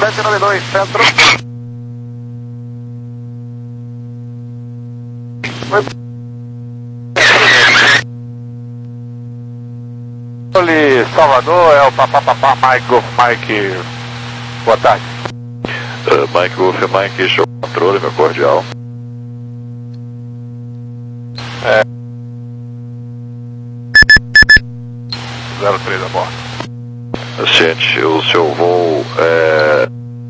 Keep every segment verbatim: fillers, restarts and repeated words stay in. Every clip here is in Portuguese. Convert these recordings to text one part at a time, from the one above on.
sete nove dois, centro. Oli, Salvador, é o papapá Mike Golf Mike. Boa tarde. Uh, Mike Golf Mike, show controle, meu cordial. É. zero três a bordo. Gente, o seu voo é...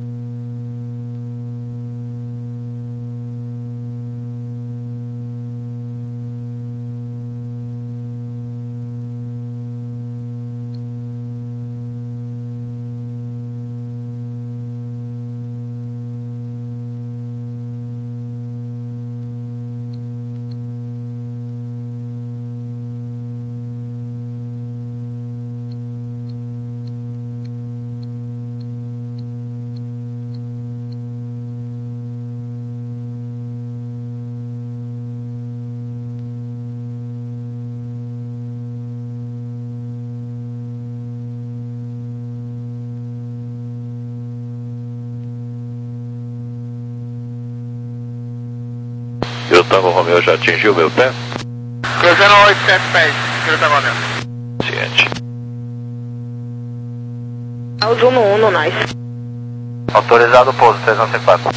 Eu tava, Romeu, já atingiu o meu pé? Cruzando oitocentos pés, Grita Romeu. Ciente. Uso no um, no nice. Autorizado o pouso, trezentos e quatro.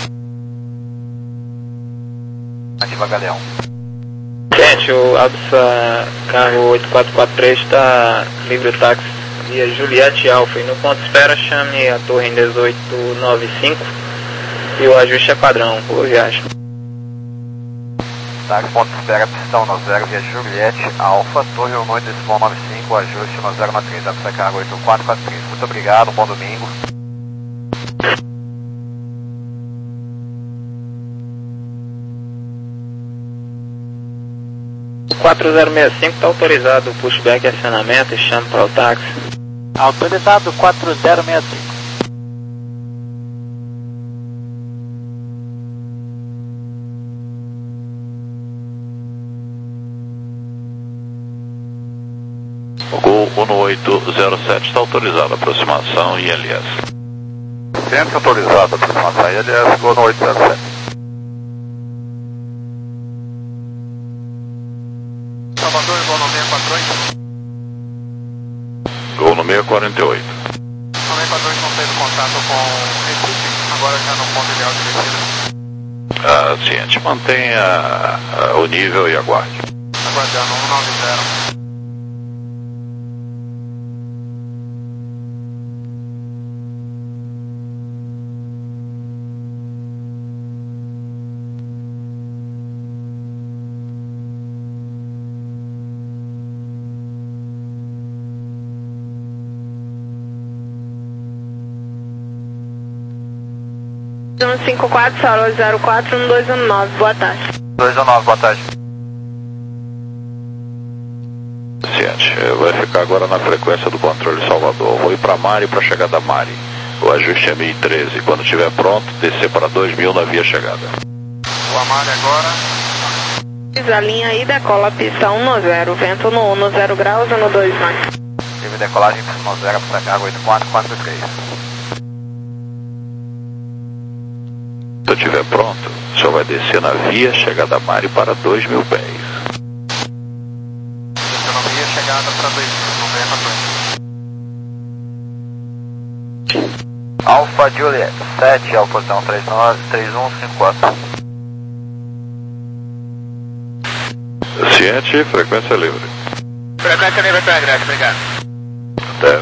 Ativa Galeão. Gente, o Alfa carro oito quatro quatro três está livre o táxi via Juliette Alfa. E no ponto de espera chame a torre em dezoito noventa e cinco e o ajuste é padrão por viagem. Táxi, ponto de espera, pistão no zero via Juliette Alfa, torre um decimal noventa e cinco, ajuste no zero nove três, Alfa cargo oito quatro quatro três. Muito obrigado, bom domingo. quatro zero seis cinco está autorizado o pushback e acionamento e chame para o táxi. Autorizado quatro zero seis cinco. O Gol um oito zero sete está autorizado a aproximação I L S. Sempre autorizado a aproximação I L S, Gol um oito zero sete. Salvador, Gol no seis quatro oito. Gol no seis quatro oito. No seis quatro oito não teve contato com Recife, agora já no ponto ideal de descida. Ah, ciente, mantenha ah, o nível e aguarde. Aguardando um nove zero. um cinco quatro, Solo zero quatro um dois um nove, boa tarde. dois um nove, boa tarde. Ciente, vai ficar agora na frequência do controle Salvador. Vou ir para Mari para chegar da Mari. O ajuste é mil e treze. Quando estiver pronto, descer para dois mil na via chegada. O Amari agora. Fiz a linha aí, decola pista um no zero, vento no um no zero graus ou no dois mais. Teve decolagem pista no zero para cargo oito quatro quatro três. Se eu estiver pronto, o senhor vai descer na via chegada a Mari para dois mil pés. Desceu na via chegada para dois mil, noventa. Alfa Juliet sete, ao posição três nove três um cinco quatro. Ciente, frequência livre. Frequência livre, grande, obrigado. Até.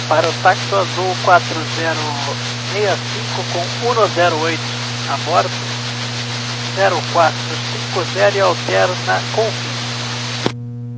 para o táxi azul quatro zero seis cinco com um zero oito a bordo, zero quatro cinco zero e alterna com fim.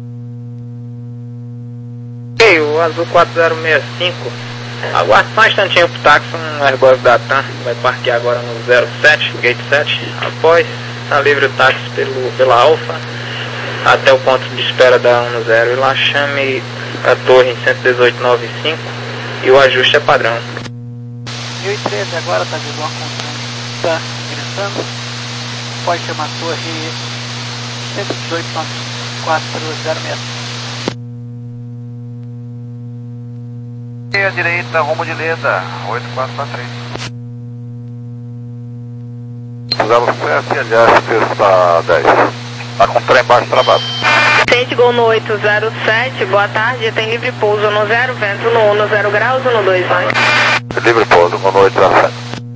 Ok, o azul quatro zero seis cinco, aguarde só um instantinho pro táxi, um Airbus da TAM, vai parquear agora no zero sete, gate sete, após está livre o táxi pelo, pela Alfa, até o ponto de espera da um zero e lá chame a torre em cento e dezoito nove cinco e o ajuste é padrão. mil e treze agora está visual com está ingressando, pode chamar a torre cento e dezoito nove quatro zero seis. E a direita, rumo de Leda, oito quatro quatro três. zero sete, aliás, está dez. Está com o trem embaixo travado. Sente Gol no oito zero sete, boa tarde, tem livre pouso no zero, vento no um, no zero graus ou no dois, vai? Livre pouso no oito zero sete.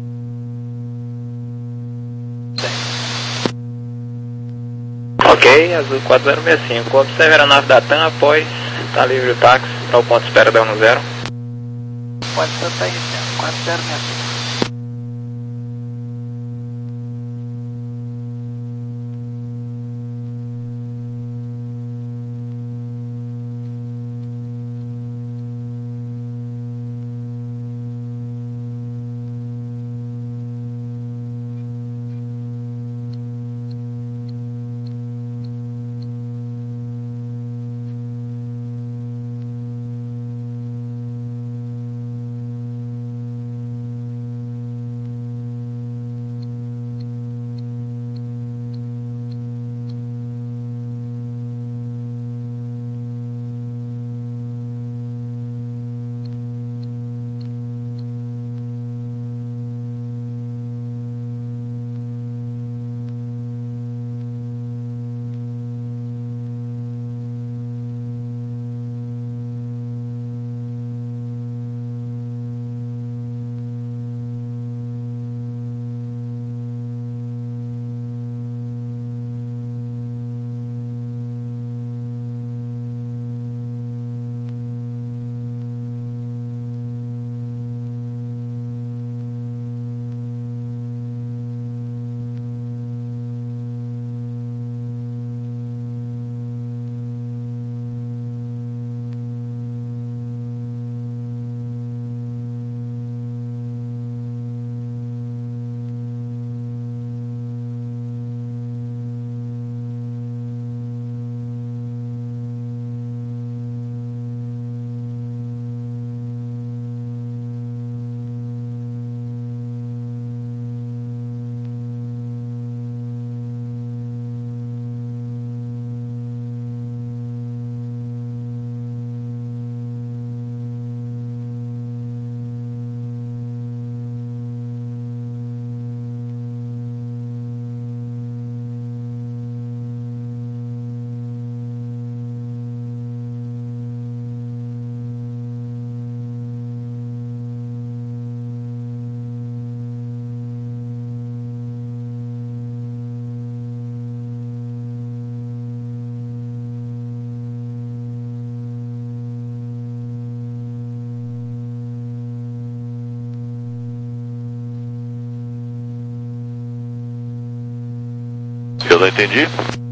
Ok, azul quatro zero seis cinco, observe a aeronave da TAM após está livre o táxi, está o ponto de espera da um zero. Pode ser tá iniciando, quatro zero seis cinco. Eu não entendi.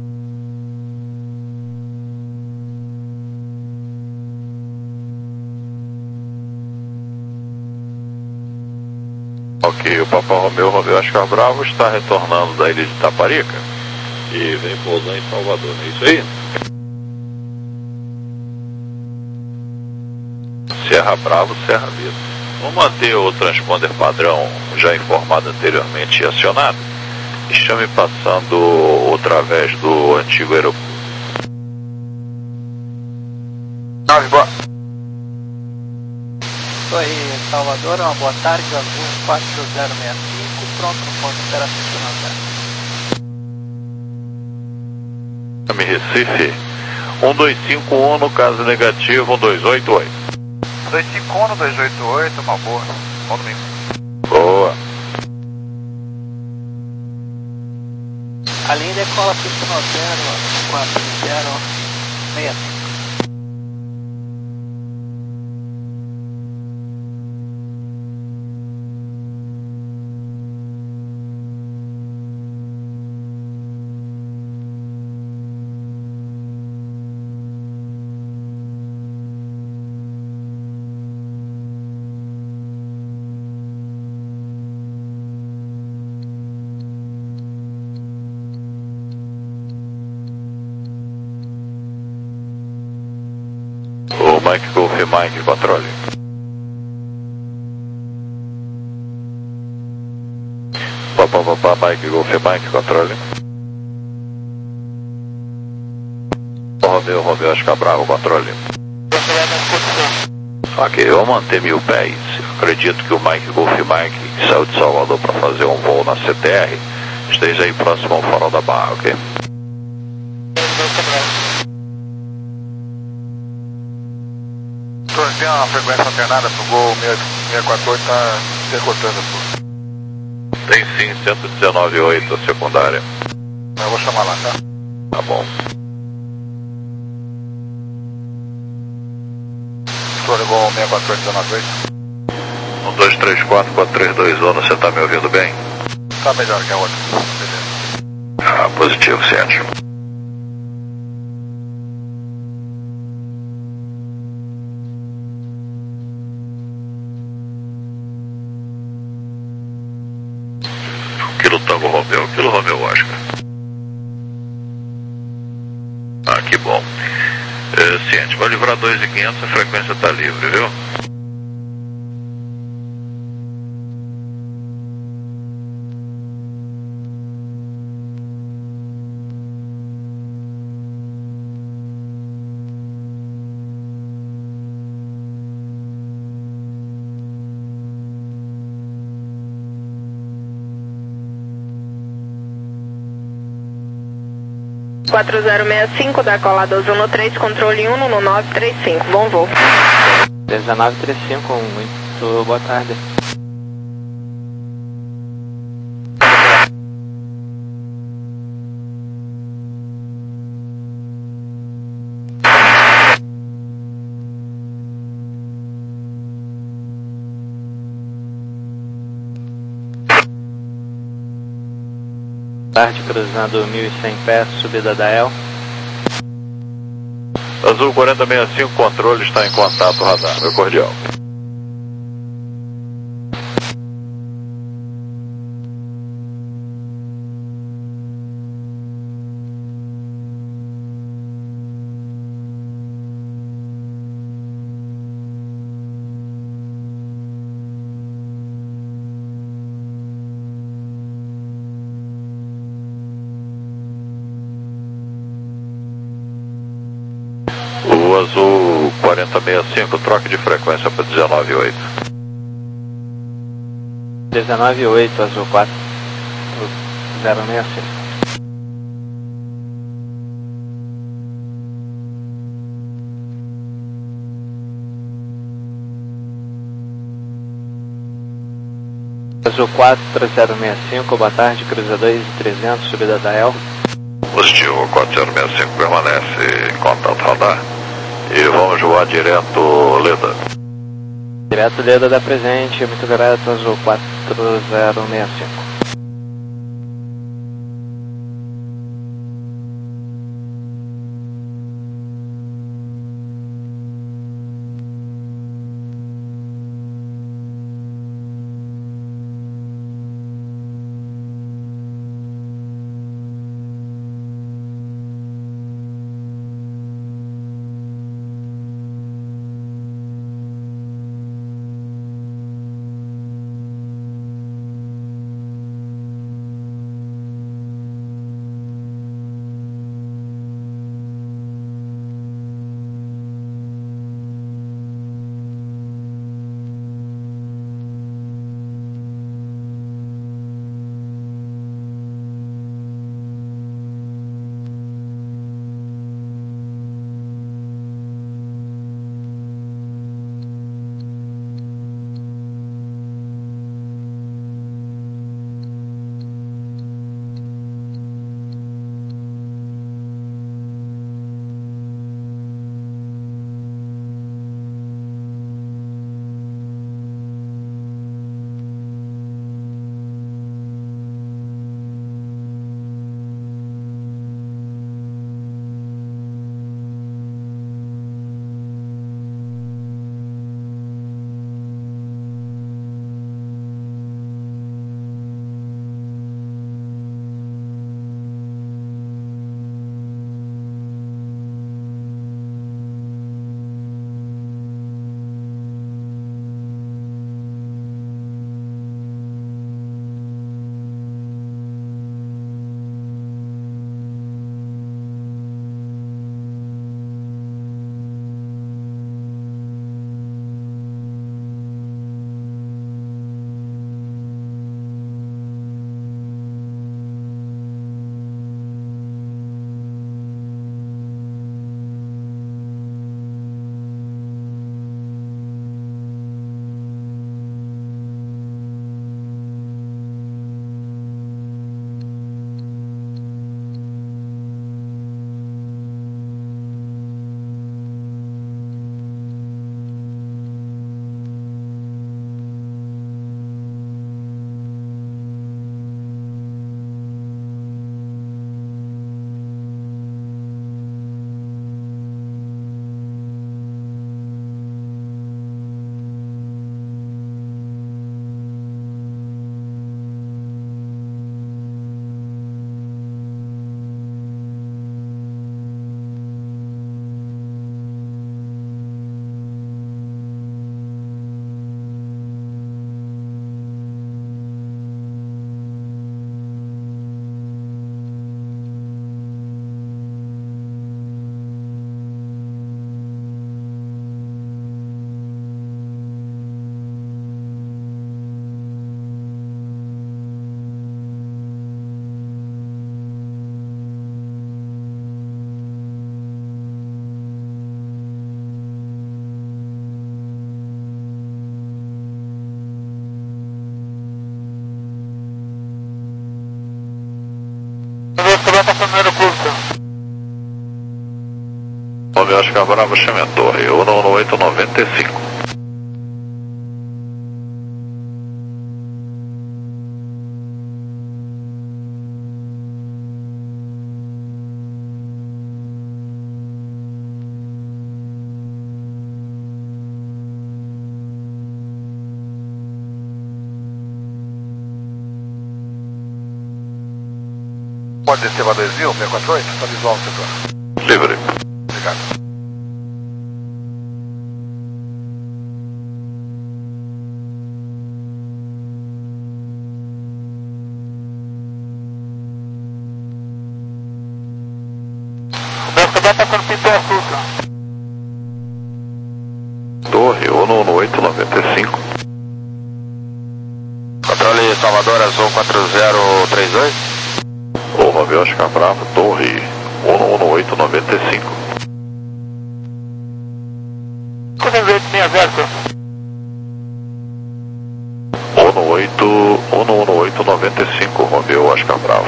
Ok, o Papa Romeu Romeu Oscar Bravo está retornando da ilha de Itaparica e vem pousar em Salvador, não é isso aí? Serra Bravo, Serra Vida. Vamos manter o transponder padrão já informado anteriormente e acionado. Chame passando através do antigo aeroporto. Nove, boa. Torre Salvador, uma boa tarde, azul quatro zero seis cinco, pronto no ponto de espera Chame Recife, um dois cinco um no caso negativo, um dois oito oito. dois cinco um no dois oito oito, uma boa. Bom domingo. Boa. A linha decola pista no zero quatro zero seis cinco. Mike Golf Mike, controle. Papá, papá, Mike Golf Mike, controle. Romeu, Romeu, Oscar Bravo, controle. Ok, eu vou manter mil pés. Acredito que o Mike Golf Mike, que saiu de Salvador para fazer um voo na C T R, esteja aí próximo ao farol da Barra, ok? Tem uma frequência alternada pro Gol seiscentos e quarenta e oito, tá decotando tudo. Tem sim, cento e dezenove vírgula oito a secundária. Eu vou chamar lá, tá? Tá bom. Escolha Gol seiscentos e quarenta e oito, dezenove oito. um, dois, três, quatro, quatro, três, dois, um, você tá me ouvindo bem? Tá melhor que a outra. Beleza. Ah, positivo, Sérgio. Quilo Tango Romeu, Quilo Romeu Oscar. Ah, que bom. É, ciente, vai livrar dois mil e quinhentos, a frequência está livre, viu? quatro zero seis cinco da cola doze um três, controle um no nove três cinco, bom voo. dezenove trinta e cinco, muito boa tarde. Tarde, cruzando mil e cem pés, subida da El. Azul quarenta sessenta e cinco, controle está em contato, radar, meu cordial. O Azul quarenta sessenta e cinco, troca de frequência para dezenove oito. dezenove oito, Azul quatro zero seis cinco. Azul quatro zero seis cinco, boa tarde, cruza dois trezentos, subida da El. Positivo, quatro zero seis cinco permanece em contato, radar. E vamos voar direto Leda. Direto Leda da presente, muito grato, Azul quatro zero seis cinco. Romeo Oscar Bravo, chame a torre, um um oito nove cinco. Pode descer para dois mil, seis quatro oito, está visual no setor. Livre. Obrigado. O meu cadê está com pinto açúcar. Torre, um um oito nove cinco. Controle Salvador, Azul quatro zero três dois. O Romeo Oscar Bravo, torre, um um oito nove cinco. Quanto oito seis zero, um um oito, um um oito nove cinco, Romeo Oscar Bravo.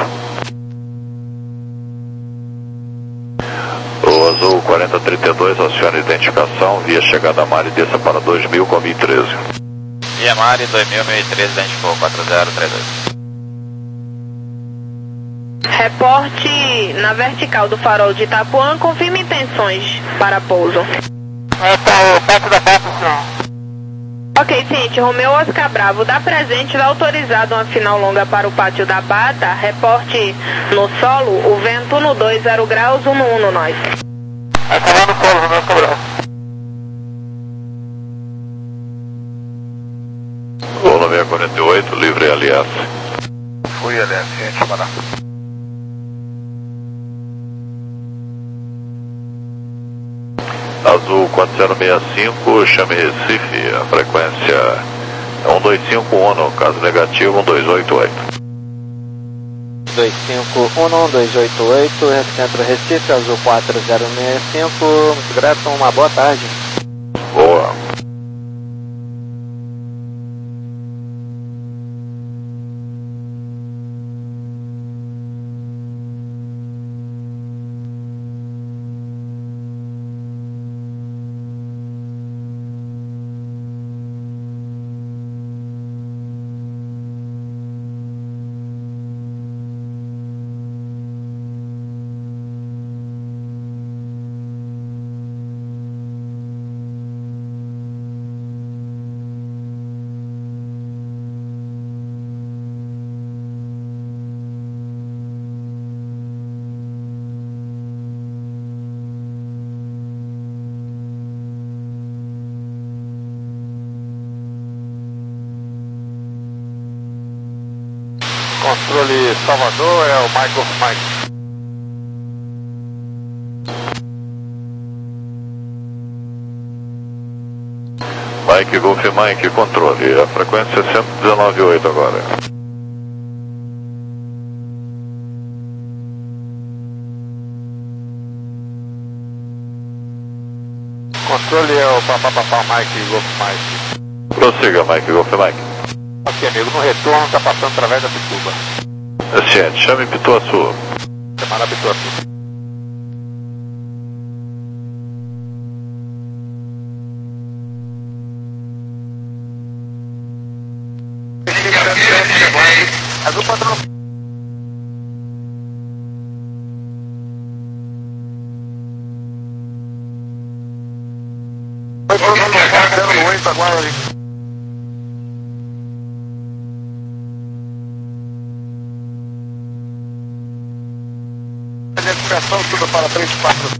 O Azul quarenta trinta e dois, aciona identificação, via chegada a Mari, desça para dois mil com mil e treze. Via Mari, dois mil, mil e treze, identificou quatro zero três dois. Reporte na vertical do farol de Itapuã, confirme intenções para pouso. Está perto da porta, senhor. Ok, ciente, Romeo Oscar Bravo, dá presente, vai autorizado uma final longa para o pátio da Bata, reporte no solo, o vento no dois zero graus, um no um no nós. Está lá no solo, Romeo Oscar Bravo. O nove quarenta e oito, livre L S. Fui, L S, gente, para. Azul quatro zero seis cinco, chame Recife, a frequência é um dois cinco um, no caso negativo um dois oito oito. dois cinco um um dois oito oito, Centro Recife, Azul quatro zero seis cinco, muito grato, uma boa tarde. Boa. Controle Salvador, é o Michael Mike. Mike Golf Mike, controle, a frequência é cento e dezenove ponto oito agora. Controle é o papapá Mike Golf Mike. Prossiga, Mike Golf Mike. Ok, amigo, no retorno está passando através da Pituba. Ciente, chame Pituaçu. Semana Pituaçu. Azul patrão. oito agora ali. Identificação tudo para três quatro.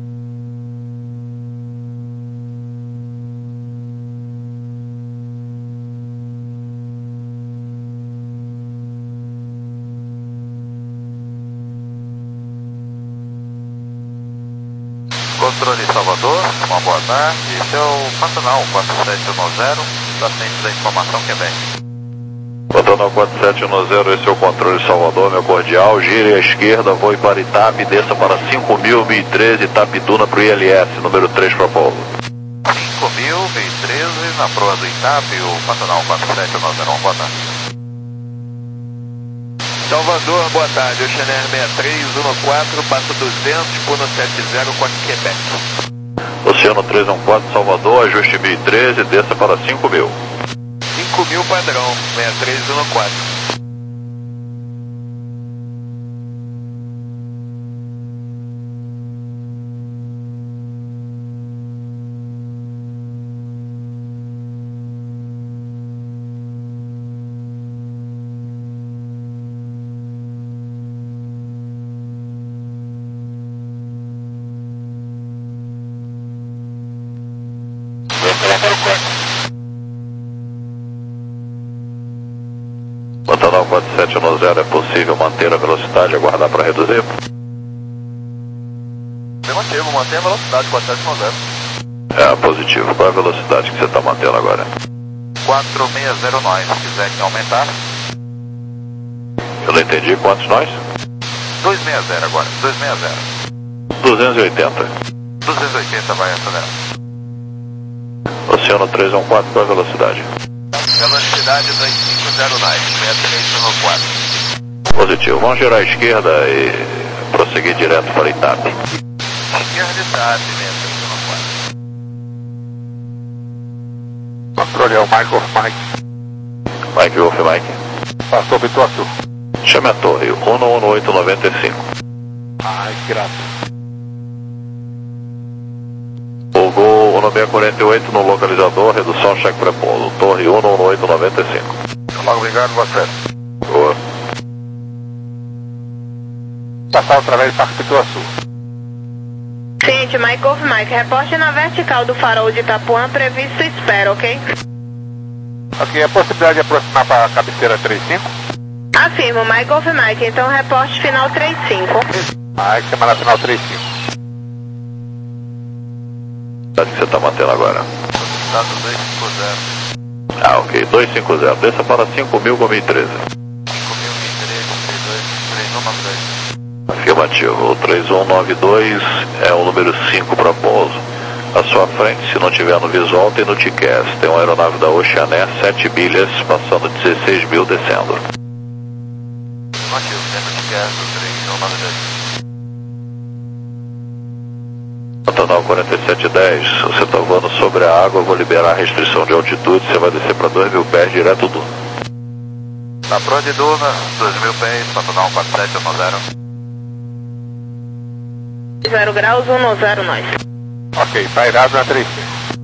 Controle Salvador, uma boa tarde. Esse é o Pantanal quatro sete um zero, está ciente da informação que vem. Pantanal quatro sete um zero, esse é o controle Salvador, meu cordial. Gire à esquerda, voe para Itap, desça para cinco mil, mil e treze, Itapituna para o I L S, número três para Paulo. cinco mil, mil e treze, na proa do Itap, o Pantanal quatro sete um zero, uma boa tarde. Salvador, boa tarde, Oceaner sessenta e três um quatro, passa duzentos, Puno sete zero, Quebec. Oceano três um quatro, Salvador, ajuste mil e treze, desça para cinco mil. cinco mil padrão, sessenta e três um quatro. Pantanal quatro sete um zero, é possível manter a velocidade e aguardar para reduzir? Eu mantive, manter a velocidade, quatro sete um zero. É, positivo. Qual é a velocidade que você está mantendo agora? quatro seis zero nove, se quiser aumentar. Eu não entendi, quantos nós? duzentos e sessenta agora, duzentos e sessenta. duzentos e oitenta. duzentos e oitenta vai acelerar. Oceano três um quatro, qual é a velocidade? Velocidade dois cinco zero nove, sessenta e três um quatro. Positivo. Vamos girar à esquerda e prosseguir direto para Itap. Esquerda de Itap, sessenta e três um quatro. Controle é o Mike of Mike. Mike Wolf, Mike. Passou Pituaçu. Chame a torre, um um oito nove cinco. Ai, que graça. O Gol um seis quatro oito no localizador, redução cheque pré-pouso. Torre um um oito nove cinco. Logo obrigado, você. Boa. Passar através do Parque Pituaçu. Ciente, Mike Golf Mike, reporte na vertical do farol de Itapuã, previsto espera, ok? Ok, a possibilidade de aproximar para a cabeceira trinta e cinco? Afirmo, Mike Golf Mike, então reporte final trinta e cinco. Mike, semana final trinta e cinco. Qual que você está mantendo agora? Estado dois cinco zero. Ah, ok. dois cinco zero. Desça para cinco mil com mil e treze. cinco mil e treze, trinta e dois, três um nove dois. Afirmativo. O três um nove dois é o número cinco para pouso. À sua frente, se não tiver no visual, tem no T C A S. Tem uma aeronave da Oceané, sete milhas, passando dezesseis mil descendo. Afirmativo, dentro do T C A S do três um nove dois. Pantanal quarenta e sete dez, você está voando sobre a água, eu vou liberar a restrição de altitude, você vai descer para dois mil pés direto do... Na Pro de Duna, dois mil pés, Pantanal quatro sete um zero. zero graus, um zero nós. Ok, pairado na trinta e cinco.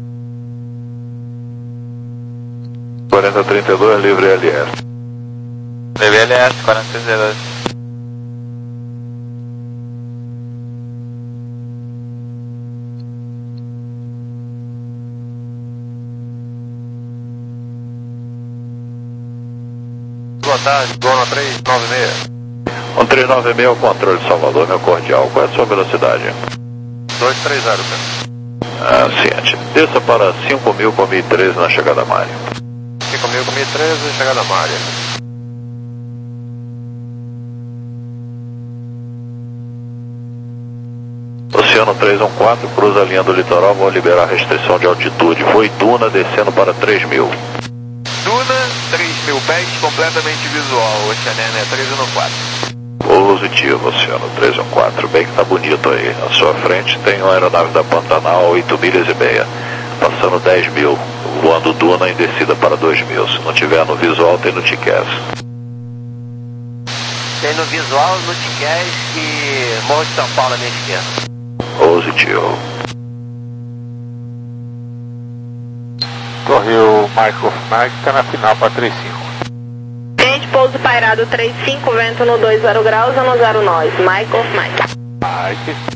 quarenta trinta e dois, livre L S. Livre L S, quarenta trinta e dois. Boa tarde, Dona três nove seis. um três nove seis, o controle de Salvador, meu cordial. Qual é a sua velocidade? dois três zero, cara. Ah, ciente. Desça para cinco mil com mil e treze na chegada Mária. cinco mil com mil e treze, chegada Mária. Oceano três um quatro, cruza a linha do litoral, vou liberar a restrição de altitude. Foi Duna descendo para três mil. Duna, três mil pés, completamente visual. Oceané três um quatro. Positivo, Oceano três um quatro, bem que tá bonito aí. À sua frente tem uma aeronave da Pantanal, oito milhas e meia, passando dez mil, voando Duna em descida para dois mil. Se não tiver no visual, tem no T C A S. Tem no visual, no T C A S e Morro de São Paulo à minha esquerda. Positivo. Torre o Mike of Mike, está na final para trinta e cinco. Ciente, pouso pairado trinta e cinco, vento no dois zero graus, um zero nós. Mike Golf Mike. Mike.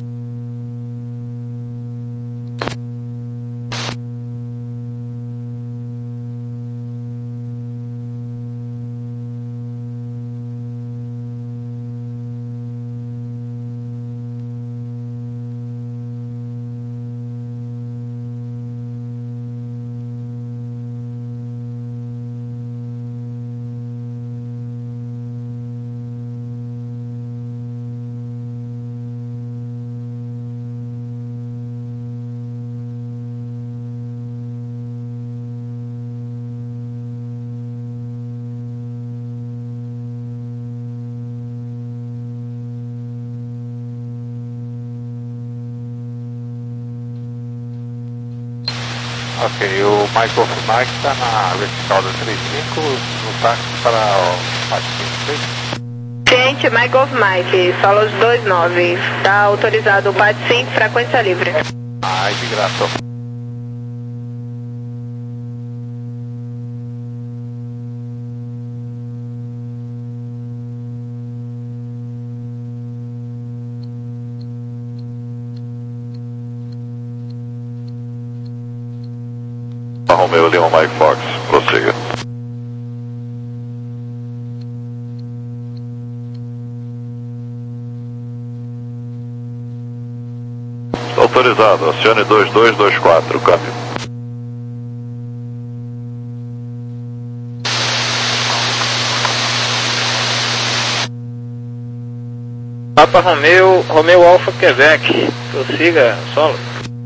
Ok, o Michael Mike está na vertical da trinta e cinco, no táxi para o Pat Gente, Mike of Mike, Solos vinte e nove, está autorizado o Pat cinco, frequência livre. Ai, de graça. Romeo Lima Mike Fox, prossiga. Autorizado, acione dois dois dois quatro, câmbio. Papa Romeo, Romeo Alpha Quebec, prossiga, solo.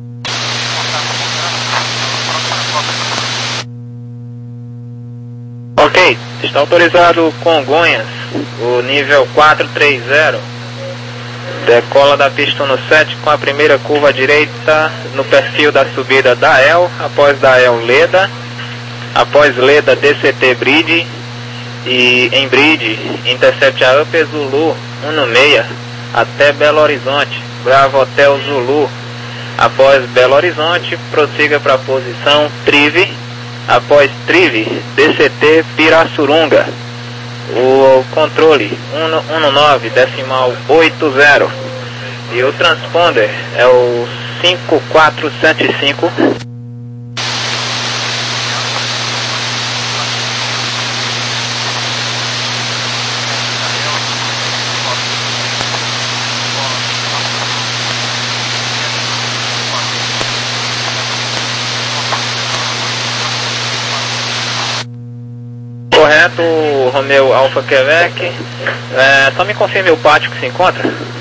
Ok, está autorizado Congonhas, o nível quatro três zero, decola da pista no sete com a primeira curva à direita no perfil da subida da E L, após da E L Leda, após Leda D C T Bridge e em Bridge intercept a Upper Zulu um seis até Belo Horizonte, Bravo Hotel Zulu, após Belo Horizonte prossiga para a posição Trive, após Trive, D C T Pirassununga, o controle um nove decimal oito zero e o transponder é o cinco quatro sete cinco. Correto, Romeo Alpha Quebec. É, só me confirme o pátio que se encontra.